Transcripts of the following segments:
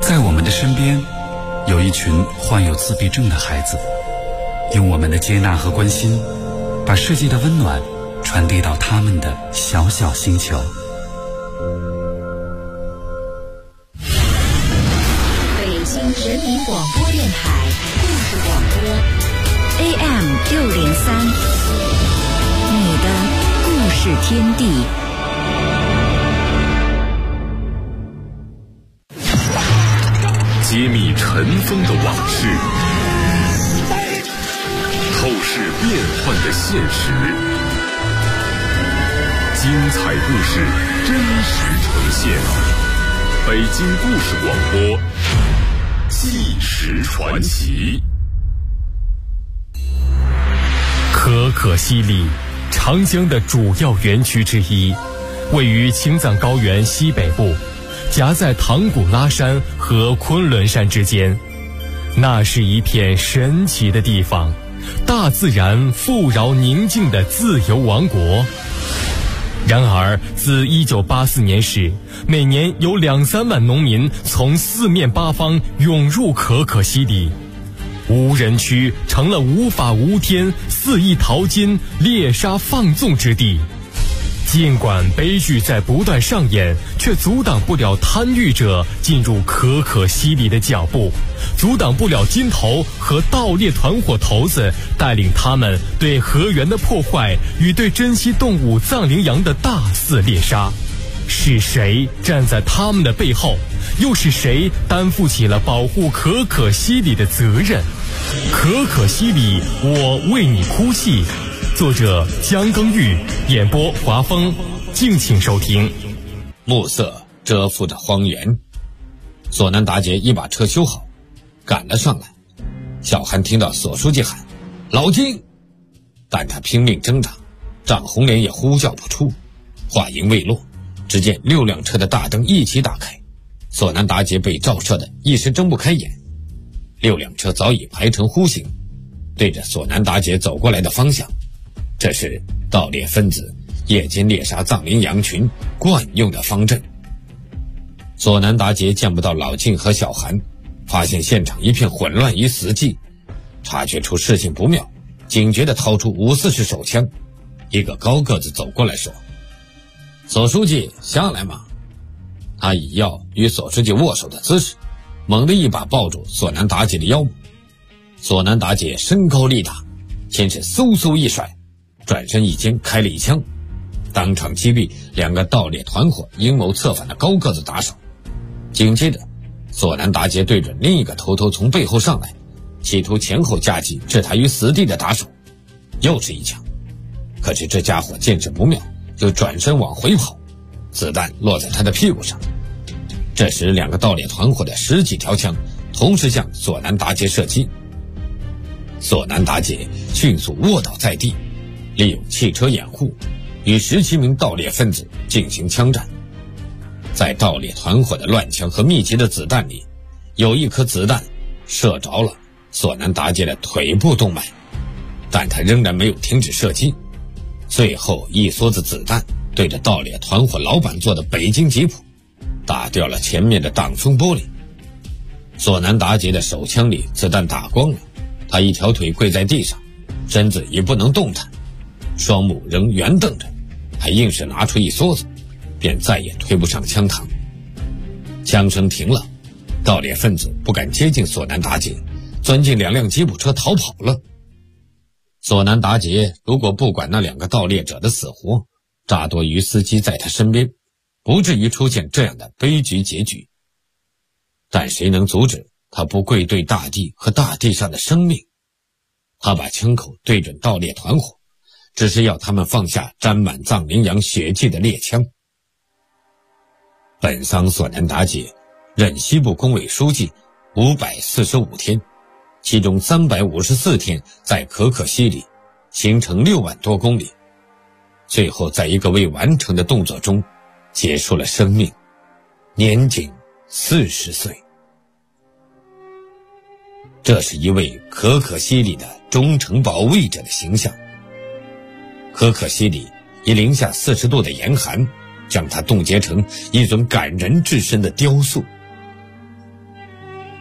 在我们的身边，有一群患有自闭症的孩子，用我们的接纳和关心，把世界的温暖传递到他们的小小星球。 北京人民广播电台故事广播 AM603，你的故事天地。 揭秘尘封的往事，透视变幻的现实，精彩故事真实呈现。北京故事广播，纪实传奇。 可可西里，长江的主要园区之一，位于青藏高原西北部，夹在唐古拉山和昆仑山之间。那是一片神奇的地方，大自然富饶宁静的自由王国。然而自1984年时，每年有2-3万农民从四面八方涌入可可西里，无人区成了无法无天、肆意淘金、猎杀放纵之地。尽管悲剧在不断上演，却阻挡不了贪欲者进入可可西里的脚步，阻挡不了金头和盗猎团伙头子带领他们对河源的破坏与对珍稀动物藏羚羊的大肆猎杀。是谁站在他们的背后？又是谁担负起了保护可可西里的责任？可可西里，我为你哭泣。作者江耕玉，演播华峰，敬请收听。 暮色遮覆着荒原，索南达杰一把车修好，赶了上来。小韩听到索书记喊老金，但他拼命挣扎，涨红脸也呼叫不出。话音未落，只见6辆车的大灯一起打开，索南达杰被照射的一时睁不开眼。6辆车早已排成弧形，对着索南达杰走过来的方向。这是盗猎分子夜间猎杀藏羚羊群惯用的方阵。索南达杰见不到老金和小韩，发现现场一片混乱与死寂，察觉出事情不妙，警觉地掏出540手枪。一个高个子走过来说：索书记下来嘛。他以要与索书记握手的姿势，猛地一把抱住索南达杰的腰部。索南达杰身高力大，先是嗖嗖一甩，转身一肩开了一枪，当场击毙2个盗猎团伙阴谋策反的高个子打手。紧接着，索南达杰对准另一个偷偷从背后上来，企图前后夹击置他于死地的打手，又是一枪。可是这家伙见势不妙，就转身往回跑，子弹落在他的屁股上。这时2个盗猎团伙的10几条枪同时向索南达杰射击。索南达杰迅速卧倒在地，利用汽车掩护，与17名盗猎分子进行枪战。在盗猎团伙的乱枪和密集的子弹里，有一颗子弹射着了索南达杰的腿部动脉，但他仍然没有停止射击。最后一梭子子弹对着盗猎团伙老板坐的北京吉普，打掉了前面的挡风玻璃。索南达杰的手枪里子弹打光了，他一条腿跪在地上，身子已不能动弹，双目仍圆瞪着，还硬是拿出一梭子，便再也推不上枪膛。枪声停了，盗猎分子不敢接近索南达杰，钻进2辆吉普车逃跑了。索南达杰如果不管那2个盗猎者的死活，扎多于司机在他身边，不至于出现这样的悲剧结局。但谁能阻止他不跪对大地和大地上的生命？他把枪口对准盗猎团伙，只是要他们放下沾满藏羚羊血迹的猎枪。本桑索南达杰任西部工委书记545天，其中354天在可可西里，行程6万多公里，最后在一个未完成的动作中结束了生命，年仅40岁。这是一位可可西里的忠诚保卫者的形象。可可西里以零下40度的严寒，将它冻结成一尊感人至深的雕塑。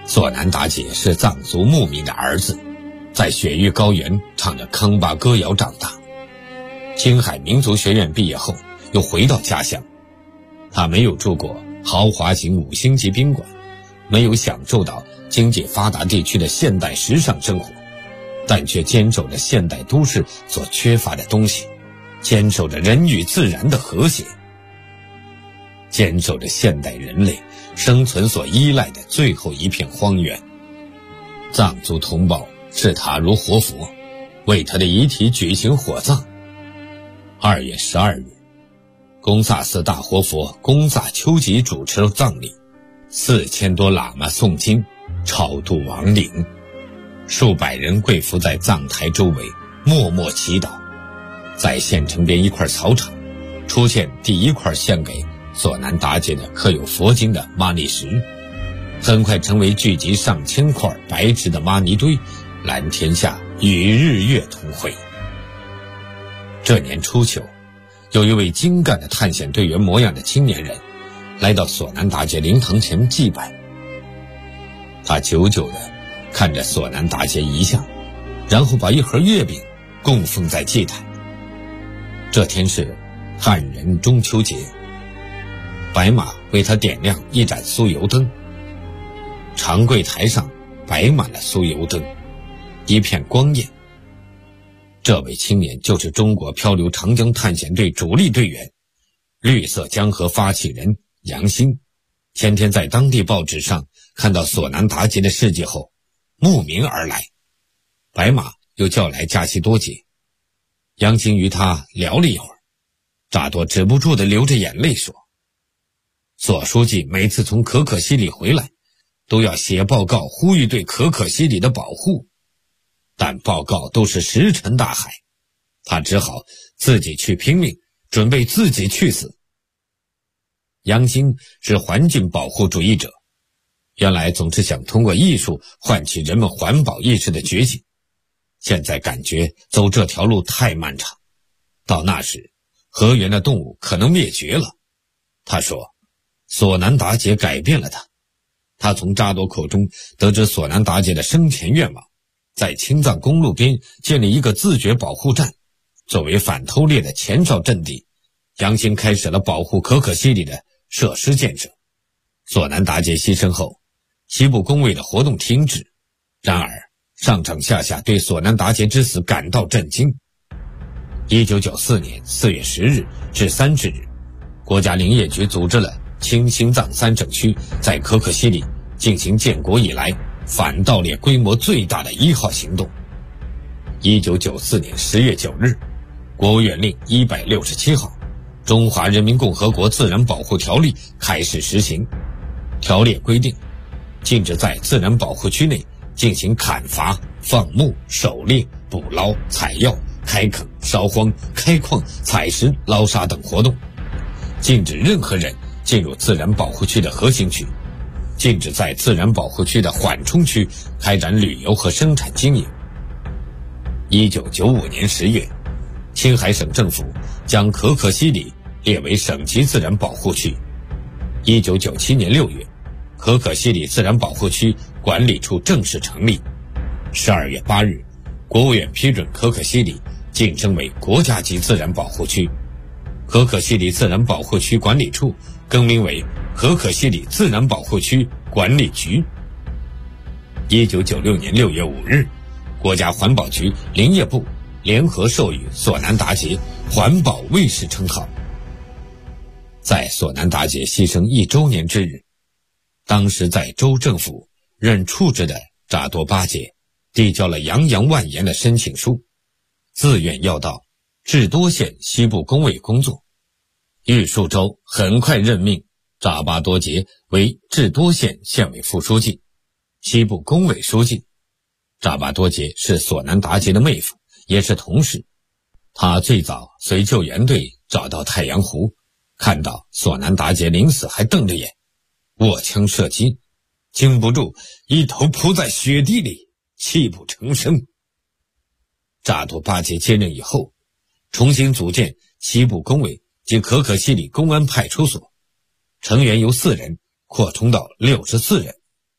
索南达杰是藏族牧民的儿子，在雪域高原唱着康巴歌谣长大。青海民族学院毕业后又回到家乡，他没有住过豪华型5星级宾馆，没有享受到经济发达地区的现代时尚生活，但却坚守着现代都市所缺乏的东西，坚守着人与自然的和谐，坚守着现代人类生存所依赖的最后一片荒原。藏族同胞视他如活佛，为他的遗体举行火葬。2月12日，贡萨寺大活佛贡萨丘吉主持了葬礼，4000多喇嘛诵经超度亡灵，数百人跪伏在葬台周围默默祈祷。在县城边一块草场出现第一块献给索南达杰的刻有佛经的玛尼石，很快成为聚集上千块白纸的玛尼堆，蓝天下与日月同辉。这年初秋，有一位精干的探险队员模样的青年人来到索南达杰灵堂前祭拜。他久久地看着索南达杰遗像，然后把一盒月饼供奉在祭台。这天是汉人中秋节，白马为他点亮一盏酥油灯，长柜台上摆满了酥油灯，一片光艳。这位青年就是中国漂流长江探险队主力队员，绿色江河发起人杨兴。前天在当地报纸上看到索南达杰的事迹后，慕名而来，白马又叫来加西多杰。杨兴与他聊了一会儿，扎多止不住地流着眼泪说，索书记每次从可可西里回来都要写报告呼吁对可可西里的保护，但报告都是石沉大海，他只好自己去拼命，准备自己去死。杨兴是环境保护主义者，原来总是想通过艺术唤起人们环保意识的觉醒，现在感觉走这条路太漫长，到那时河源的动物可能灭绝了。他说索南达杰改变了他。他从扎多口中得知索南达杰的生前愿望，在青藏公路边建立一个自觉保护站，作为反偷猎的前哨阵地。杨兴开始了保护可可西里的设施建设。索南达杰牺牲后，西部工委的活动停止，然而上上下下对索南达杰之死感到震惊。1994年4月10日至30日，国家林业局组织了青新藏3省区在可可西里进行建国以来反盗猎规模最大的1号行动。1994年10月9日，国务院令167号《中华人民共和国自然保护条例》开始实行。条例规定，禁止在自然保护区内进行砍伐、放牧、狩猎、捕捞、采药、开垦、烧荒、开矿、采石、捞沙等活动，禁止任何人进入自然保护区的核心区，禁止在自然保护区的缓冲区开展旅游和生产经营。1995年10月，青海省政府将可可西里列为省级自然保护区。1997年6月，可可西里自然保护区管理处正式成立。12月8日，国务院批准可可西里晋升为国家级自然保护区，可可西里自然保护区管理处更名为可可西里自然保护区管理局。1996年6月5日，国家环保局、林业部联合授予索南达杰环保卫士称号。在索南达杰牺牲1周年之日，当时在州政府任处置的扎多巴杰递交了洋洋万言的申请书，自愿要到智多县西部工委工作。玉树州很快任命扎巴多杰为智多县县委副书记、西部工委书记。扎巴多杰是索南达杰的妹夫，也是同事。他最早随救援队找到太阳湖，看到索南达杰临死还瞪着眼，握枪射击，经不住一头扑在雪地里，泣不成声。扎多巴杰接任以后，重新组建西部工委及可可西里公安派出所，成员由4人扩充到64人。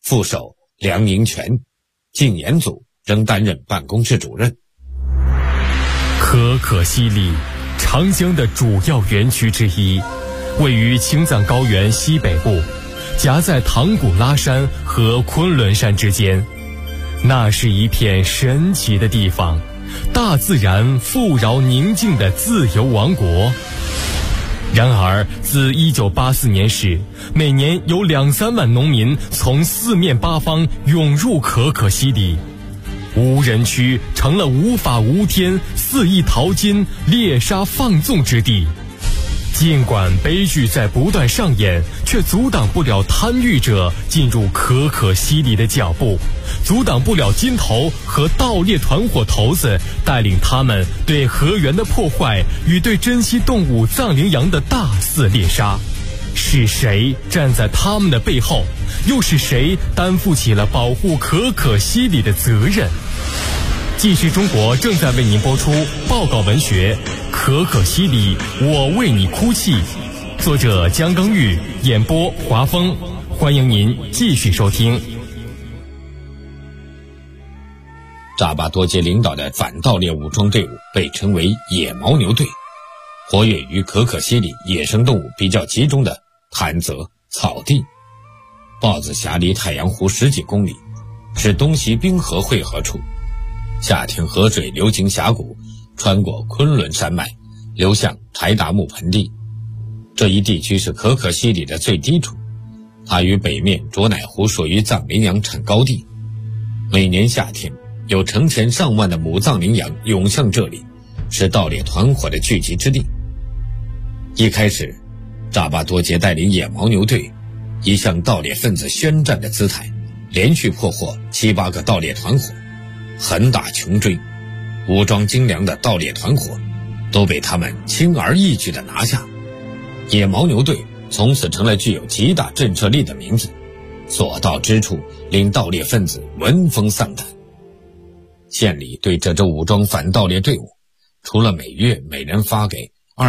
副手梁营全，禁研组仍担任办公室主任。 可可西里，长江的主要园区之一，位于青藏高原西北部，夹在唐古拉山和昆仑山之间。那是一片神奇的地方，大自然富饶宁静的自由王国。然而，自1984年始，每年有2-3万农民从四面八方涌入可可西里，无人区成了无法无天、肆意淘金、猎杀放纵之地。尽管悲剧在不断上演，却阻挡不了贪欲者进入可可西里的脚步，阻挡不了金头和盗猎团伙头子带领他们对河源的破坏与对珍稀动物藏羚羊的大肆猎杀。是谁站在他们的背后？又是谁担负起了保护可可西里的责任？纪实中国正在为您播出报告文学《可可西里，我为你哭泣》，作者姜刚玉，演播华峰。欢迎您继续收听。 扎巴多杰领导的反盗猎武装队伍被称为野牦牛队，活跃于可可西里野生动物比较集中的潭泽、草地。豹子峡离太阳湖10几公里，是东西冰河汇合处。夏天河水流经峡谷，穿过昆仑山脉，流向柴达木盆地。这一地区是可可西里的最低处，它与北面卓乃湖属于藏羚羊产高地。每年夏天，有成千上万的母藏羚羊涌向这里，是盗猎团伙的聚集之地。一开始，扎巴多杰带领野牦牛队以向盗猎分子宣战的姿态，连续破获7-8个盗猎团伙，横打穷追，武装精良的盗猎团伙都被他们轻而易举地拿下。野牦牛队从此成了具有极大震慑力的名字，所到之处令盗猎分子闻风丧胆。县里对这支武装反盗猎队伍，除了每月每人发给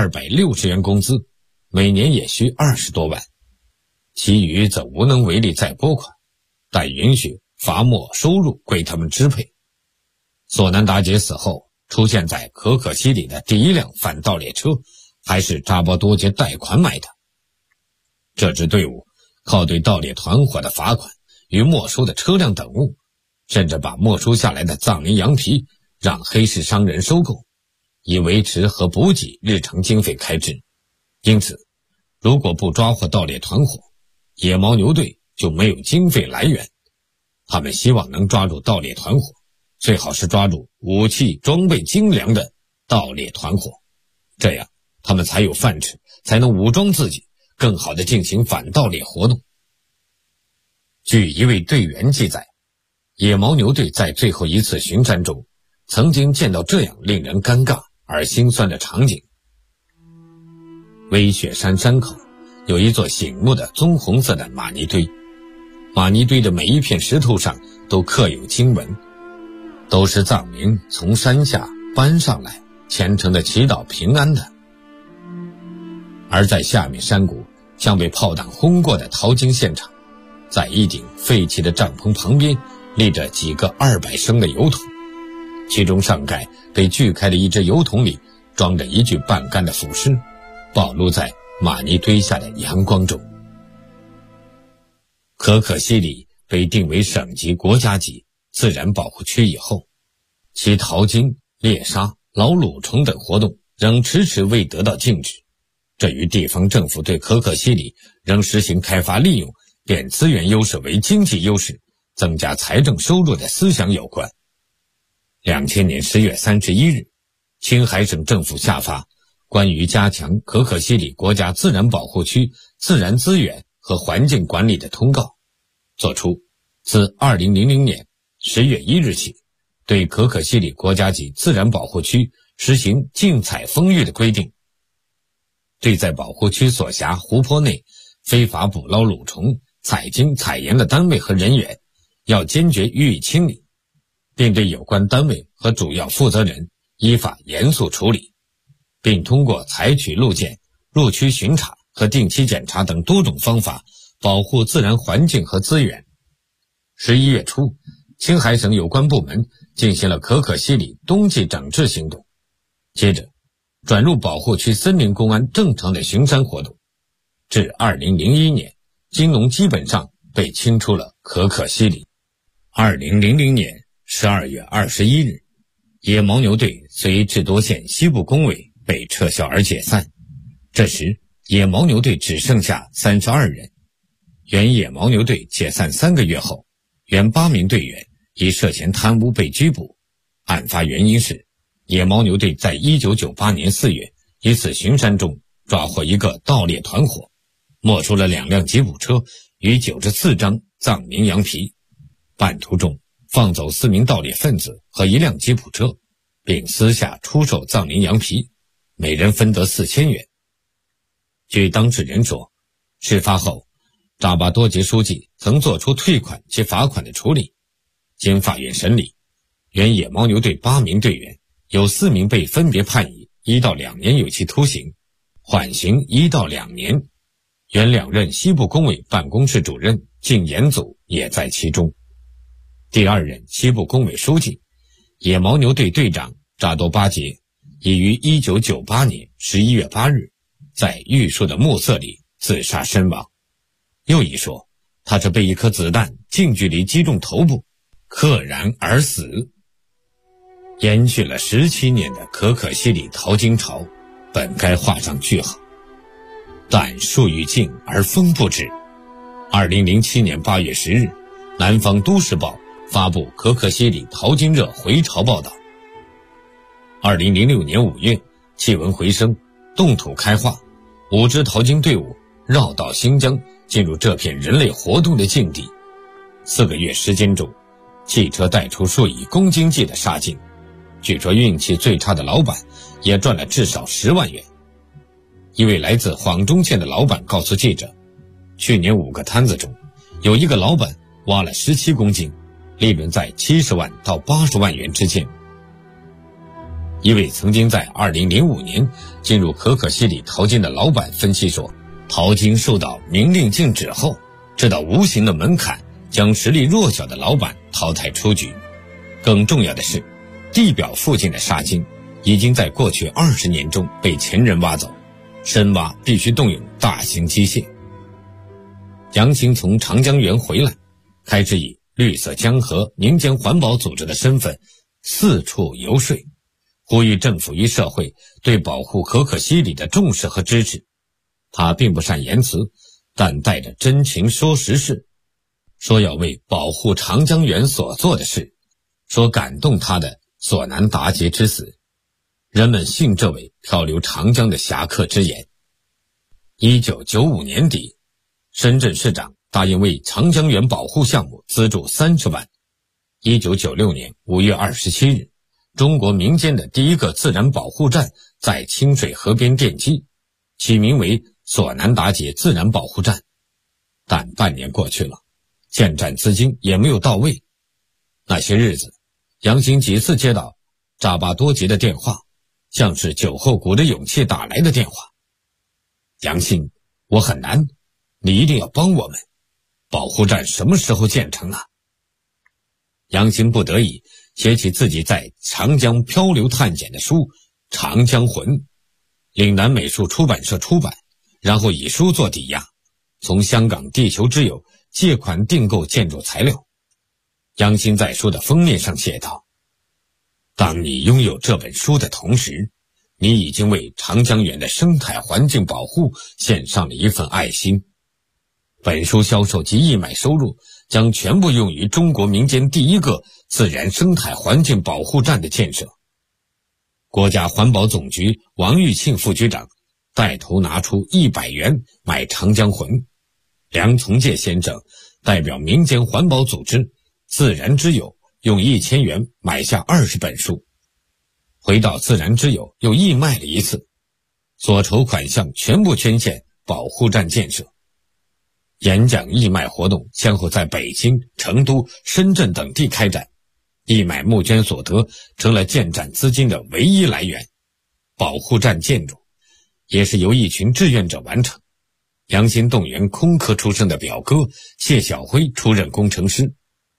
260元工资，每年也需20多万，其余则无能为力再拨款，但允许伐没收入归他们支配。索南达杰死后，出现在可可西里的第一辆反盗猎车还是扎巴多杰贷款买的。这支队伍靠对盗猎团伙的罚款与没收的车辆等物，甚至把没收下来的藏羚羊皮让黑市商人收购，以维持和补给日常经费开支。因此，如果不抓获盗猎团伙，野牦牛队就没有经费来源。他们希望能抓住盗猎团伙，最好是抓住武器装备精良的盗猎团伙，这样他们才有饭吃，才能武装自己，更好地进行反盗猎活动。据一位队员记载，野牦牛队在最后一次巡山中，曾经见到这样令人尴尬而心酸的场景。微雪山山口有一座醒目的棕红色的玛尼堆，玛尼堆的每一片石头上都刻有经文，都是藏民从山下搬上来虔诚地祈祷平安的。而在下面山谷像被炮弹轰过的淘金现场，在一顶废弃的帐篷旁边立着几个200升的油桶，其中上盖被锯开的一只油桶里装着一具半干的腐尸，暴露在玛尼堆下的阳光中。可可西里被定为省级国家级自然保护区以后，其淘金、猎杀、老蠕虫等活动仍迟迟未得到禁止，这与地方政府对可可西里仍实行开发利用变资源优势为经济优势，增加财政收入的思想有关。2000年10月31日，青海省政府下发关于加强可可西里国家自然保护区自然资源和环境管理的通告，作出自2000年10月1日起，对可可西里国家级自然保护区实行禁采风育的规定，对在保护区所辖湖泊内非法捕捞蠕虫、采金、采盐的单位和人员，要坚决予以清理，并对有关单位和主要负责人依法严肃处理，并通过采取路检、入区巡查和定期检查等多种方法保护自然环境和资源。 11月初，青海省有关部门进行了可可西里冬季整治行动，接着转入保护区森林公安正常的巡山活动，至2001年，金龙基本上被清出了可可西里。2000年12月21日，野牦牛队随智多县西部工委被撤销而解散。这时，野牦牛队只剩下32人。原野牦牛队解散3个月后，原8名队员因涉嫌贪污被拘捕。案发原因是，野牦牛队在1998年4月一次巡山中抓获一个盗猎团伙，没收了2辆吉普车与94张藏羚羊皮，半途中放走4名盗猎分子和1辆吉普车，并私下出售藏羚羊皮，每人分得4000元。据当事人说，事发后扎巴多杰书记曾作出退款及罚款的处理。经法院审理，原野牦牛队8名队员有4名被分别判以1到2年有期徒刑，缓刑1到2年。原2任西部工委办公室主任靳延祖也在其中。第2任西部工委书记、野牦牛队队长扎多巴杰已于1998年11月8日在玉树的暮色里自杀身亡。又一说，他是被一颗子弹近距离击中头部，溘然而死。延续了17年的可可西里淘金潮本该画上句号，但树欲静而风不止。2007年8月10日，南方都市报发布可可西里淘金热回潮报道。2006年5月，气温回升，冻土开化，5支淘金队伍绕道新疆，进入这片人类活动的境地。4个月时间中，汽车带出数以公斤计的沙金，据说运气最差的老板也赚了至少10万元。一位来自晃中县的老板告诉记者，去年5个摊子中，有一个老板挖了17公斤，利润在70万到80万元之间。一位曾经在2005年进入可可西里淘金的老板分析说，淘金受到明令禁止后，这道无形的门槛将实力弱小的老板淘汰出局。更重要的是，地表附近的沙金已经在过去20年中被前人挖走，深挖必须动用大型机械。杨兴从长江源回来，开始以绿色江河民间环保组织的身份四处游说，呼吁政府与社会对保护可可西里的重视和支持。他并不善言辞，但带着真情说实事，说要为保护长江源所做的事，说感动他的索南达杰之死，人们信这位漂流长江的侠客之言。1995年底，深圳市长答应为长江源保护项目资助30万。1996年5月27日，中国民间的第一个自然保护站在清水河边奠基，起名为索南达杰自然保护站。但半年过去了，建站资金也没有到位。那些日子，杨兴几次接到扎巴多杰的电话，像是酒后鼓着勇气打来的电话。杨兴，我很难，你一定要帮我们，保护站什么时候建成啊？杨兴不得已写起自己在长江漂流探险的书《长江魂》，岭南美术出版社出版，然后以书做抵押，从香港地球之友借款订购建筑材料。杨兴在书的封面上写道，当你拥有这本书的同时，你已经为长江源的生态环境保护献上了一份爱心。本书销售及义卖收入将全部用于中国民间第一个自然生态环境保护站的建设。国家环保总局王玉庆副局长带头拿出100元买长江魂，梁从诫先生代表民间环保组织自然之友用1000元买下20本书。回到自然之友又义卖了一次，所筹款项全部捐献保护站建设。演讲义卖活动先后在北京、成都、深圳等地开展，义卖募捐所得成了建站资金的唯一来源。保护站建筑也是由一群志愿者完成，杨兴动员空科出身的表哥谢晓辉出任工程师，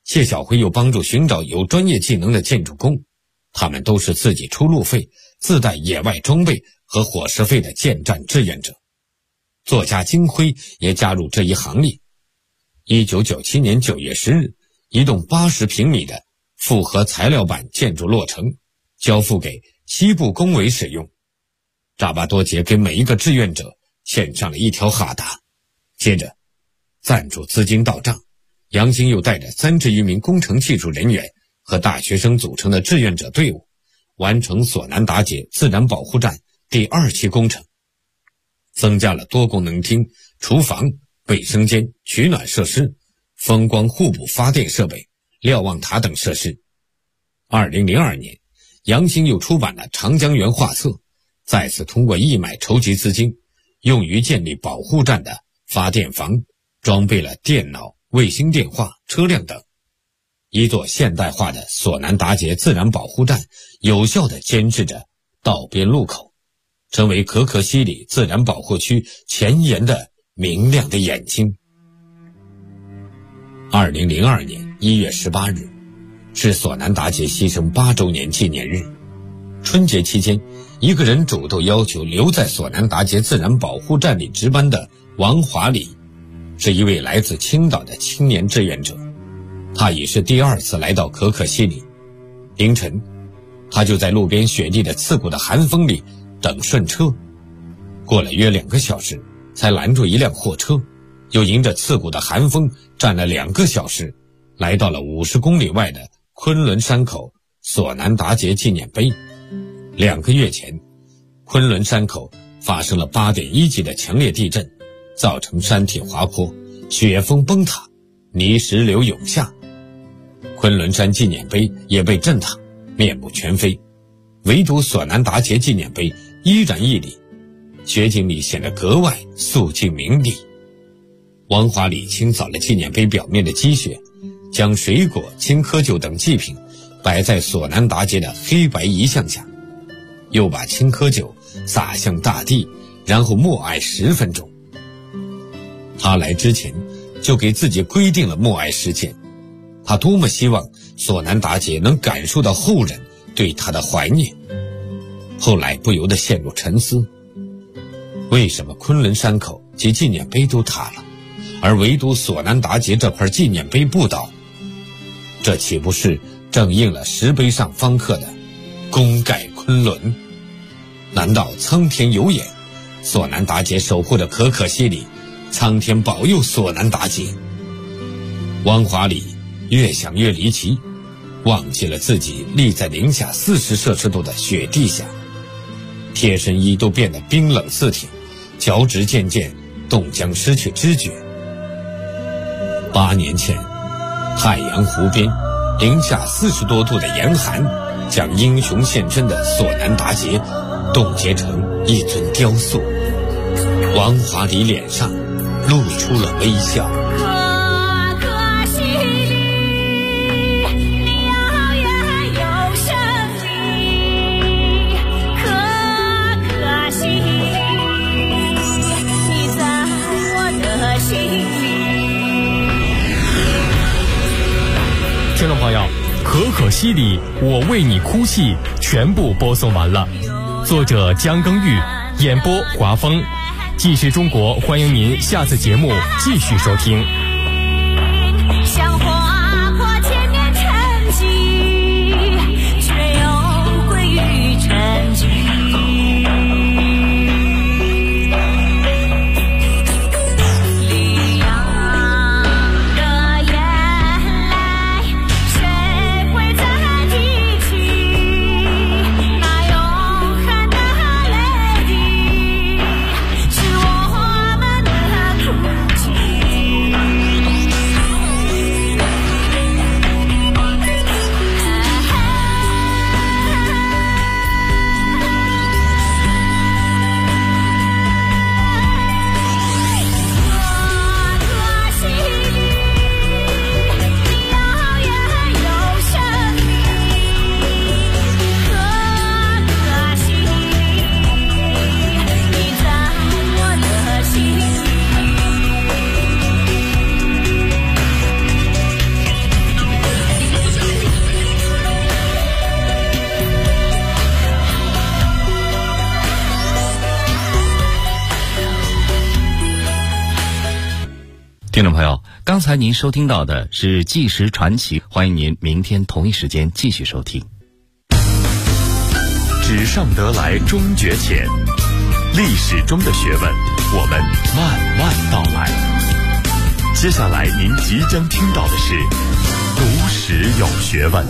谢晓辉又帮助寻找有专业技能的建筑工，他们都是自己出路费、自带野外装备和伙食费的建站志愿者。作家金辉也加入这一行列。1997年9月10日，一栋80平米的复合材料板建筑落成，交付给西部工委使用。扎巴多杰给每一个志愿者献上了一条哈达。接着，赞助资金到账，杨兴又带着30余名工程技术人员和大学生组成的志愿者队伍，完成索南达杰自然保护站第2期工程，增加了多功能厅、厨房、卫生间、取暖设施、风光互补发电设备、瞭望塔等设施。2002年，杨兴又出版了《长江源画册》，再次通过义卖筹集资金，用于建立保护站的发电房，装备了电脑、卫星电话、车辆等。一座现代化的索南达杰自然保护站有效地监视着道边路口，成为可可西里自然保护区前沿的明亮的眼睛。2002年1月18日是索南达杰牺牲8周年纪念日。春节期间，一个人主动要求留在索南达杰自然保护站里值班的王华礼，是一位来自青岛的青年志愿者。他已是第2次来到可可西里。凌晨，他就在路边雪地的刺骨的寒风里等顺车，过了约2个小时才拦住一辆货车，又迎着刺骨的寒风站了2个小时，来到了50公里外的昆仑山口索南达杰纪念碑。2个月前，昆仑山口发生了8.1级的强烈地震，造成山体滑坡、雪峰崩塌、泥石流涌下，昆仑山纪念碑也被震塌，面目全非，唯独索南达杰纪念碑依然屹立，雪景里显得格外肃静明丽。王华礼清扫了纪念碑表面的积雪，将水果、青稞酒等祭品摆在索南达杰的黑白遗像下，又把青稞酒洒向大地，然后默哀10分钟。他来之前就给自己规定了默哀时间，他多么希望索南达杰能感受到后人对他的怀念。后来不由得陷入沉思，为什么昆仑山口及纪念碑都塌了，而唯独索南达杰这块纪念碑不倒？这岂不是正应了石碑上方刻的功盖昆仑？难道苍天有眼，索南达杰守护着可可西里，苍天保佑索南达杰？王华礼越想越离奇，忘记了自己立在零下40摄氏度的雪地下，贴身衣都变得冰冷似铁，脚趾渐渐冻僵，失去知觉。8年前，太阳湖边零下40多度的严寒，将英雄献身的索南达杰冻结成一尊雕塑。王华礼脸上露出了微笑。 听众朋友，可可西里我为你哭泣全部播送完了，作者姜耕玉，演播华峰。继续中国，欢迎您下次节目继续收听。 像划破千年沉寂，却又归于沉寂。 刚才您收听到的是纪实传奇，欢迎您明天同一时间继续收听。 纸上得来终觉浅，历史中的学问，我们慢慢道来。接下来您即将听到的是读史有学问。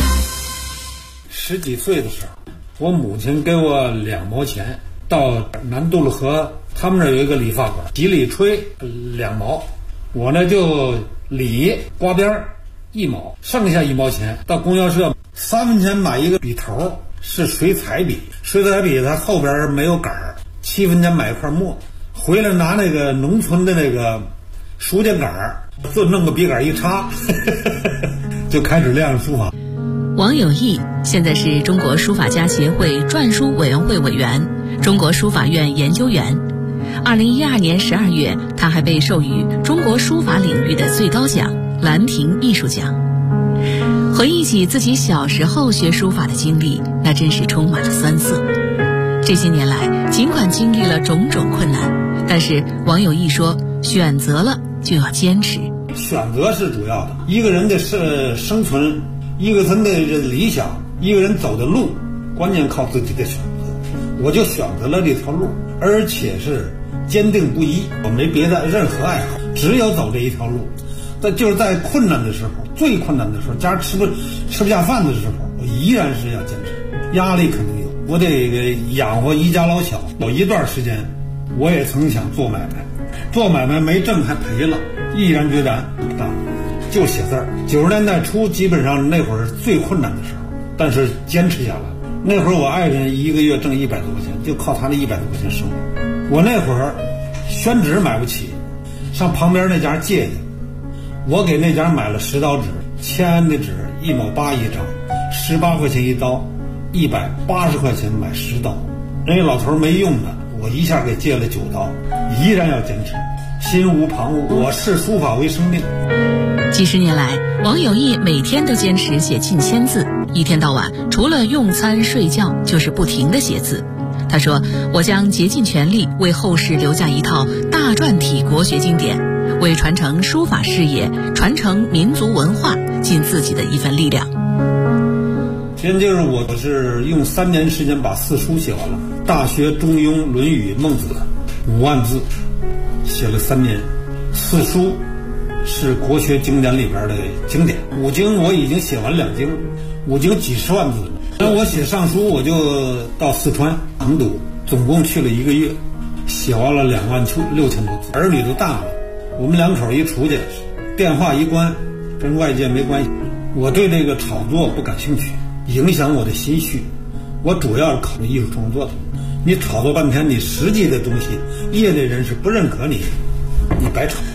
10几岁的时候，我母亲给我2毛钱，到南渡了河，他们那有一个理发馆，洗理吹2毛，我呢就理刮边1毛，剩下1毛钱到供销社3分钱买一个笔头，是水彩笔，水彩笔它后边没有杆儿，7分钱买一块墨，回来拿那个农村的那个书架杆儿，就弄个笔杆一插就开始练书法。 王有义现在是中国书法家协会篆书委员会委员、中国书法院研究员。2012年12月，他还被授予中国书法领域的最高奖兰亭艺术奖。回忆起自己小时候学书法的经历，那真是充满了酸涩。这些年来，尽管经历了种种困难，但是王有义说，选择了就要坚持。 选择是主要的，一个人的生存，一个人的理想，一个人走的路，关键靠自己的选择。我就选择了这条路，而且是坚定不移，我没别的任何爱好，只有走这一条路。但就是在困难的时候，最困难的时候，家吃不下饭的时候，我依然是要坚持。压力肯定有，我得养活一家老小。有一段时间，我也曾想做买卖，做买卖没挣还赔了，毅然决然不干，就写字儿。90年代初，基本上那会儿是最困难的时候，但是坚持下来了。那会儿我爱人1个月挣100多块钱，就靠他那100多块钱生活。我那会儿宣纸买不起，上旁边那家借去。我给那家买了10刀纸，签安的纸1毛8一张，18块钱一刀，180块钱买10刀。人家老头没用的，我一下给借了9刀，依然要坚持，心无旁骛。我视书法为生命。 几十年来，王有义每天都坚持写近1000字，一天到晚除了用餐睡觉，就是不停地写字。他说：“我将竭尽全力为后世留下一套大篆体国学经典，为传承书法事业、传承民族文化尽自己的一份力量。” 现在就是我是用3年时间把4书写完了，《大学》《中庸》《论语》《孟子》5万字，写了3年。4书是国学经典里边的经典，5经我已经写完2经，5经几10万字了。我写上书，我就到四川成都，总共去了1个月，写完了2万6000多字。儿女都大了，我们2口一出去，电话一关，跟外界没关系。我对这个炒作不感兴趣，影响我的心绪。我主要是考虑艺术创作的。你炒作半天，你实际的东西，业内人士不认可你，你白炒。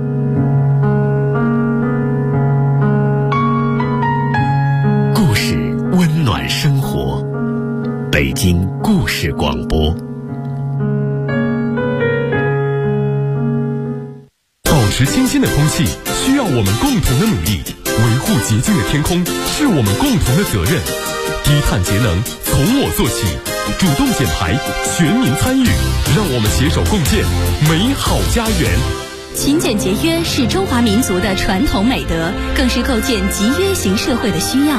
故事温暖生活，北京故事广播。保持清新的空气需要我们共同的努力，维护洁净的天空是我们共同的责任。低碳节能从我做起，主动减排，全民参与，让我们携手共建美好家园。 勤俭节约是中华民族的传统美德，更是构建集约型社会的需要。